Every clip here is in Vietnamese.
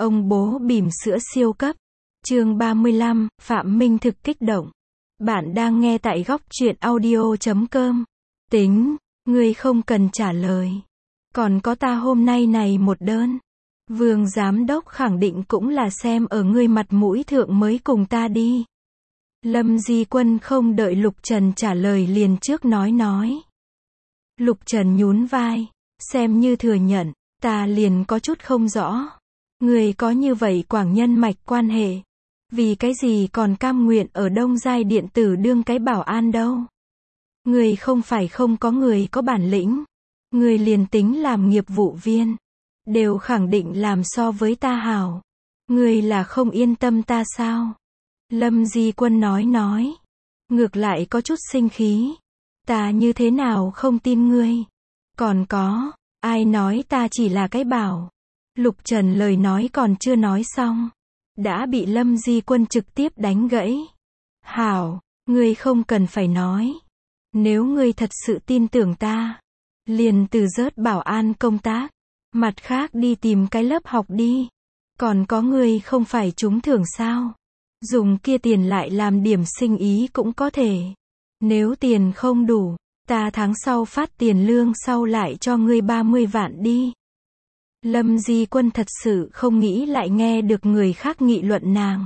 Ông bố bỉm sữa siêu cấp. Chương 35, Phạm Minh thực kích động. Bạn đang nghe tại góc truyện audio.com. Tính, ngươi không cần trả lời. Còn có ta hôm nay này một đơn. Vương giám đốc khẳng định cũng là xem ở ngươi mặt mũi thượng mới cùng ta đi. Lâm Di Quân không đợi Lục Trần trả lời liền trước nói. Lục Trần nhún vai, xem như thừa nhận, ta liền có chút không rõ. Người có như vậy quảng nhân mạch quan hệ, vì cái gì còn cam nguyện ở Đông Giai điện tử đương cái bảo an đâu. Người không phải không có người có bản lĩnh, người liền tính làm nghiệp vụ viên, đều khẳng định làm so với ta hảo. Người là không yên tâm ta sao? Lâm Di Quân nói, ngược lại có chút sinh khí. Ta như thế nào không tin ngươi? Còn có, ai nói ta chỉ là cái bảo? Lục Trần lời nói còn chưa nói xong, đã bị Lâm Di Quân trực tiếp đánh gãy. Hảo, ngươi không cần phải nói. Nếu ngươi thật sự tin tưởng ta, liền từ rớt bảo an công tác, mặt khác đi tìm cái lớp học đi. Còn có ngươi không phải trúng thưởng sao? Dùng kia tiền lại làm điểm sinh ý cũng có thể. Nếu tiền không đủ, ta tháng sau phát tiền lương sau lại cho ngươi 30 vạn đi. Lâm Di Quân thật sự không nghĩ lại nghe được người khác nghị luận nàng.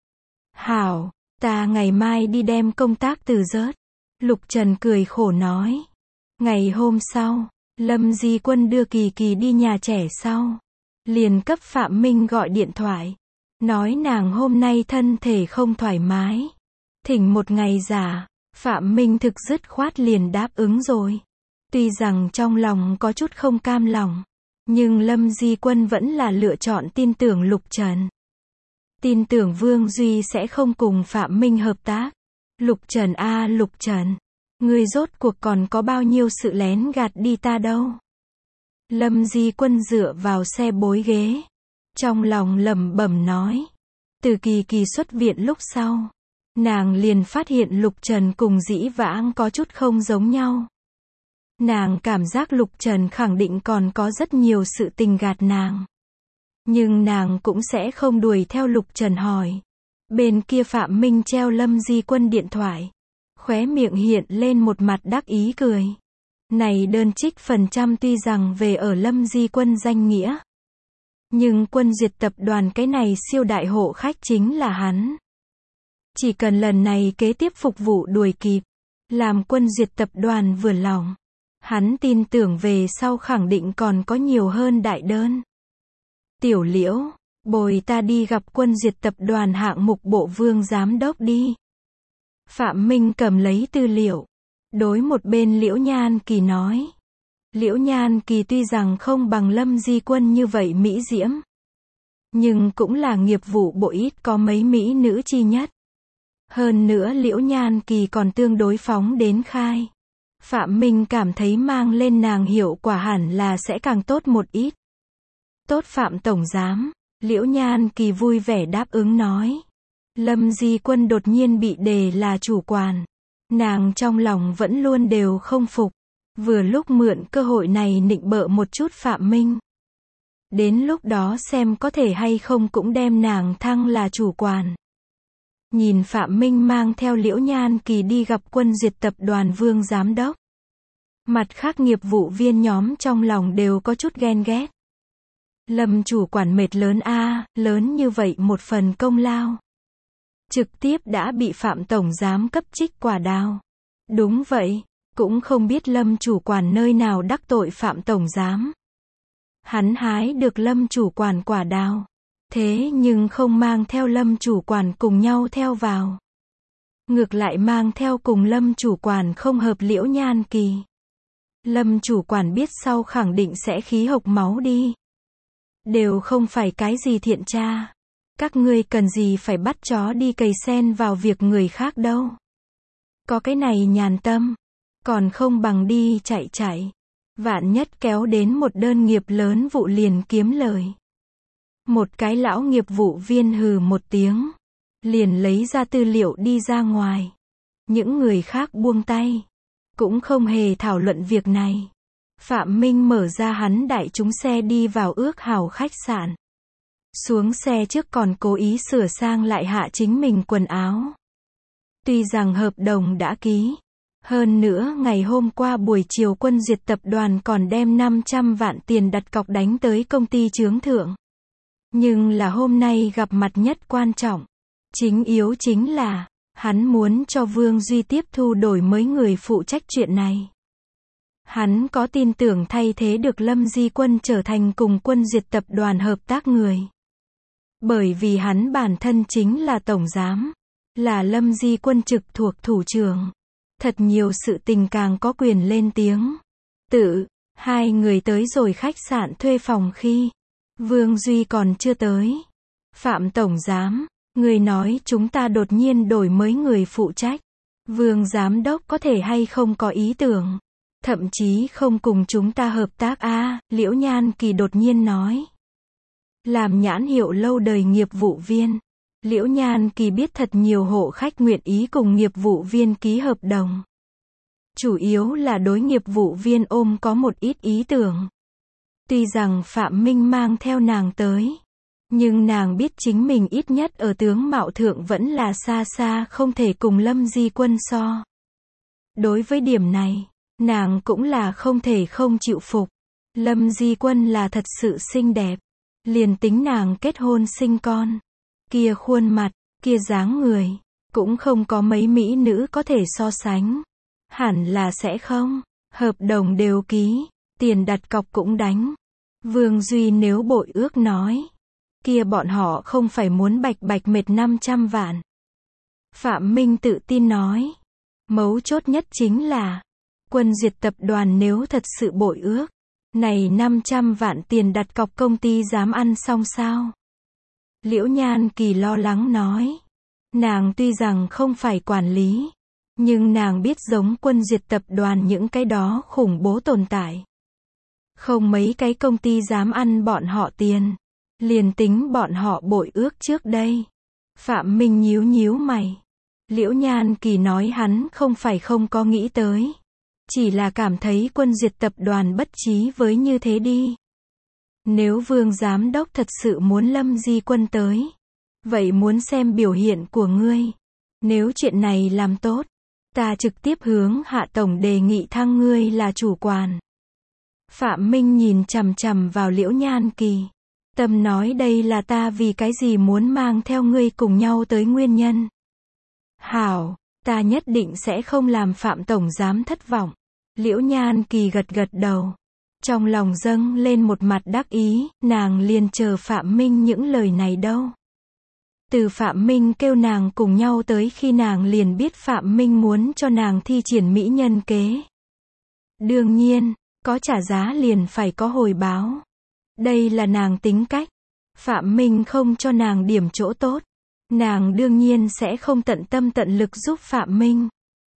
Hảo, ta ngày mai đi đem công tác từ rớt. Lục Trần cười khổ nói. Ngày hôm sau, Lâm Di Quân đưa Kỳ Kỳ đi nhà trẻ sau. Liền cấp Phạm Minh gọi điện thoại. Nói nàng hôm nay thân thể không thoải mái. Thỉnh một ngày giả. Phạm Minh thực dứt khoát liền đáp ứng rồi. Tuy rằng trong lòng có chút không cam lòng, nhưng Lâm Di Quân vẫn là lựa chọn tin tưởng Lục Trần. Tin tưởng Vương Duy sẽ không cùng Phạm Minh hợp tác. Lục Trần a Lục Trần, ngươi rốt cuộc còn có bao nhiêu sự lén gạt đi ta đâu. Lâm Di Quân dựa vào xe bối ghế, trong lòng lẩm bẩm nói. Từ Kỳ Kỳ xuất viện lúc sau, nàng liền phát hiện Lục Trần cùng dĩ vãng có chút không giống nhau. Nàng cảm giác Lục Trần khẳng định còn có rất nhiều sự tình gạt nàng. Nhưng nàng cũng sẽ không đuổi theo Lục Trần hỏi. Bên kia Phạm Minh treo Lâm Di Quân điện thoại. Khóe miệng hiện lên một mặt đắc ý cười. Này đơn trích phần trăm tuy rằng về ở Lâm Di Quân danh nghĩa. Nhưng Quân Duyệt tập đoàn cái này siêu đại hộ khách chính là hắn. Chỉ cần lần này kế tiếp phục vụ đuổi kịp, làm Quân Duyệt tập đoàn vừa lòng, hắn tin tưởng về sau khẳng định còn có nhiều hơn đại đơn. Tiểu Liễu, bồi ta đi gặp Quân Duyệt tập đoàn hạng mục bộ Vương giám đốc đi. Phạm Minh cầm lấy tư liệu, đối một bên Liễu Nhan Kỳ nói. Liễu Nhan Kỳ tuy rằng không bằng Lâm Di Quân như vậy mỹ diễm, nhưng cũng là nghiệp vụ bộ ít có mấy mỹ nữ chi nhất. Hơn nữa Liễu Nhan Kỳ còn tương đối phóng đến khai. Phạm Minh cảm thấy mang lên nàng hiệu quả hẳn là sẽ càng tốt một ít. Tốt Phạm Tổng Giám, Liễu Nhan Kỳ vui vẻ đáp ứng nói. Lâm Di Quân đột nhiên bị đề là chủ quản. Nàng trong lòng vẫn luôn đều không phục. Vừa lúc mượn cơ hội này nịnh bợ một chút Phạm Minh. Đến lúc đó xem có thể hay không cũng đem nàng thăng là chủ quản. Nhìn Phạm Minh mang theo Liễu Nhan Kỳ đi gặp Quân Duyệt tập đoàn Vương giám đốc. Mặt khác nghiệp vụ viên nhóm trong lòng đều có chút ghen ghét. Lâm chủ quản mệt lớn a, lớn như vậy một phần công lao. Trực tiếp đã bị Phạm Tổng Giám cấp trích quả đào. Đúng vậy, cũng không biết Lâm chủ quản nơi nào đắc tội Phạm Tổng Giám. Hắn hái được Lâm chủ quản quả đào. Thế nhưng không mang theo Lâm chủ quản cùng nhau theo vào. Ngược lại mang theo cùng Lâm chủ quản không hợp Liễu Nhan Kỳ. Lâm chủ quản biết sau khẳng định sẽ khí hộc máu đi. Đều không phải cái gì thiện tra. Các ngươi cần gì phải bắt chó đi cày sen vào việc người khác đâu. Có cái này nhàn tâm, còn không bằng đi chạy. Vạn nhất kéo đến một đơn nghiệp lớn vụ liền kiếm lời. Một cái lão nghiệp vụ viên hừ một tiếng, liền lấy ra tư liệu đi ra ngoài. Những người khác buông tay, cũng không hề thảo luận việc này. Phạm Minh mở ra hắn đại chúng xe đi vào ước hảo khách sạn. Xuống xe trước còn cố ý sửa sang lại hạ chính mình quần áo. Tuy rằng hợp đồng đã ký. Hơn nữa ngày hôm qua buổi chiều Quân Duyệt tập đoàn còn đem 500 vạn tiền đặt cọc đánh tới công ty chướng thượng. Nhưng là hôm nay gặp mặt nhất quan trọng. Chính yếu chính là, hắn muốn cho Vương Duy tiếp thu đổi mới người phụ trách chuyện này. Hắn có tin tưởng thay thế được Lâm Di Quân trở thành cùng Quân Duyệt tập đoàn hợp tác người. Bởi vì hắn bản thân chính là tổng giám, là Lâm Di Quân trực thuộc thủ trưởng. Thật nhiều sự tình càng có quyền lên tiếng. Hai người tới rồi khách sạn thuê phòng khi Vương Duy còn chưa tới. Phạm tổng giám, người nói chúng ta đột nhiên đổi mới người phụ trách. Vương giám đốc có thể hay không có ý tưởng. Thậm chí không cùng chúng ta hợp tác Liễu Nhan Kỳ đột nhiên nói. Làm nhãn hiệu lâu đời nghiệp vụ viên. Liễu Nhan Kỳ biết thật nhiều hộ khách nguyện ý cùng nghiệp vụ viên ký hợp đồng. Chủ yếu là đối nghiệp vụ viên ôm có một ít ý tưởng. Tuy rằng Phạm Minh mang theo nàng tới. Nhưng nàng biết chính mình ít nhất ở tướng mạo thượng vẫn là xa xa không thể cùng Lâm Di Quân so. Đối với điểm này, nàng cũng là không thể không chịu phục. Lâm Di Quân là thật sự xinh đẹp. Liền tính nàng kết hôn sinh con. Kia khuôn mặt, kia dáng người, cũng không có mấy mỹ nữ có thể so sánh. Hẳn là sẽ không. Hợp đồng đều ký, tiền đặt cọc cũng đánh. Vương Duy nếu bội ước nói, kia bọn họ không phải muốn bạch bạch mệt 500 vạn. Phạm Minh tự tin nói. Mấu chốt nhất chính là, Quân Duyệt tập đoàn nếu thật sự bội ước, này 500 vạn tiền đặt cọc công ty dám ăn xong sao? Liễu Nhan Kỳ lo lắng nói. Nàng tuy rằng không phải quản lý, nhưng nàng biết giống Quân Duyệt tập đoàn những cái đó khủng bố tồn tại. Không mấy cái công ty dám ăn bọn họ tiền. Liền tính bọn họ bội ước trước đây. Phạm Minh nhíu nhíu mày. Liễu Nhan Kỳ nói hắn không phải không có nghĩ tới. Chỉ là cảm thấy Quân Duyệt tập đoàn bất trí với như thế đi. Nếu Vương giám đốc thật sự muốn Lâm Di Quân tới, vậy muốn xem biểu hiện của ngươi. Nếu chuyện này làm tốt, ta trực tiếp hướng Hạ tổng đề nghị thăng ngươi là chủ quản. Phạm Minh nhìn chằm chằm vào Liễu Nhan Kỳ. Tâm nói đây là ta vì cái gì muốn mang theo ngươi cùng nhau tới nguyên nhân. Hảo, ta nhất định sẽ không làm Phạm tổng giám thất vọng. Liễu Nhan Kỳ gật gật đầu. Trong lòng dâng lên một mặt đắc ý, nàng liền chờ Phạm Minh những lời này đâu. Từ Phạm Minh kêu nàng cùng nhau tới khi nàng liền biết Phạm Minh muốn cho nàng thi triển mỹ nhân kế. Đương nhiên, có trả giá liền phải có hồi báo. Đây là nàng tính cách. Phạm Minh không cho nàng điểm chỗ tốt. Nàng đương nhiên sẽ không tận tâm tận lực giúp Phạm Minh.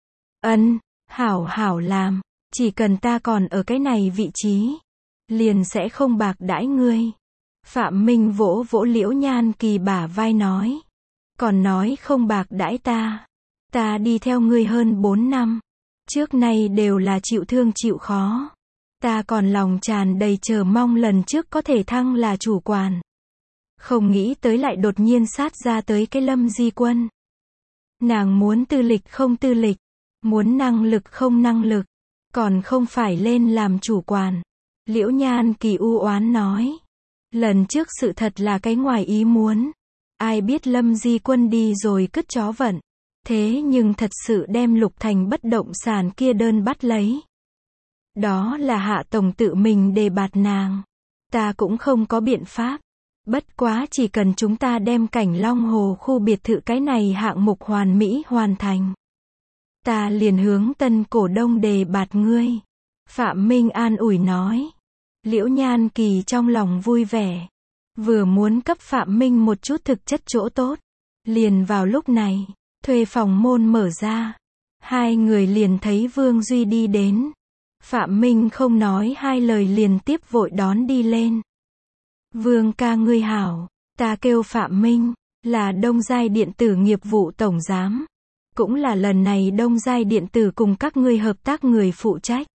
Hảo hảo làm. Chỉ cần ta còn ở cái này vị trí, liền sẽ không bạc đãi ngươi. Phạm Minh vỗ vỗ Liễu Nhan Kỳ bả vai nói. Còn nói không bạc đãi ta. Ta đi theo ngươi hơn 4 năm. Trước nay đều là chịu thương chịu khó. Ta còn lòng tràn đầy chờ mong lần trước có thể thăng là chủ quản. Không nghĩ tới lại đột nhiên sát ra tới cái Lâm Di Quân. Nàng muốn tư lịch không tư lịch. Muốn năng lực không năng lực. Còn không phải lên làm chủ quản. Liễu Nhan Kỳ u oán nói. Lần trước sự thật là cái ngoài ý muốn. Ai biết Lâm Di Quân đi rồi cứt chó vận. Thế nhưng thật sự đem Lục Thành bất động sản kia đơn bắt lấy. Đó là Hạ tổng tự mình đề bạt nàng. Ta cũng không có biện pháp. Bất quá chỉ cần chúng ta đem Cảnh Long Hồ khu biệt thự cái này hạng mục hoàn mỹ hoàn thành. Ta liền hướng tân cổ đông đề bạt ngươi. Phạm Minh an ủi nói. Liễu Nhan Kỳ trong lòng vui vẻ. Vừa muốn cấp Phạm Minh một chút thực chất chỗ tốt. Liền vào lúc này, thuê phòng môn mở ra. Hai người liền thấy Vương Duy đi đến. Phạm Minh không nói hai lời liền tiếp vội đón đi lên. Vương ca ngươi hảo, ta kêu Phạm Minh, là Đông Giai Điện tử nghiệp vụ tổng giám. Cũng là lần này Đông Giai Điện tử cùng các ngươi hợp tác người phụ trách.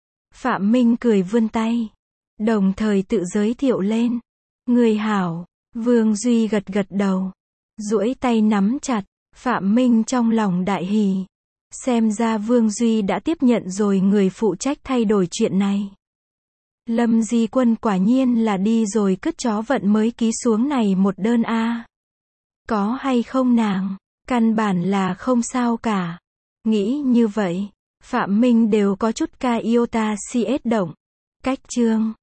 Phạm Minh cười vươn tay. Đồng thời tự giới thiệu lên. Người hảo, Vương Duy gật gật đầu, duỗi tay nắm chặt. Phạm Minh trong lòng đại hỉ. Xem ra Vương Duy đã tiếp nhận rồi người phụ trách thay đổi chuyện này. Lâm Di Quân quả nhiên là đi rồi cứt chó vận mới ký xuống này một đơn a. Có hay không nàng? Căn bản là không sao cả. Nghĩ như vậy, Phạm Minh đều có chút ca iota CS động. Cách chương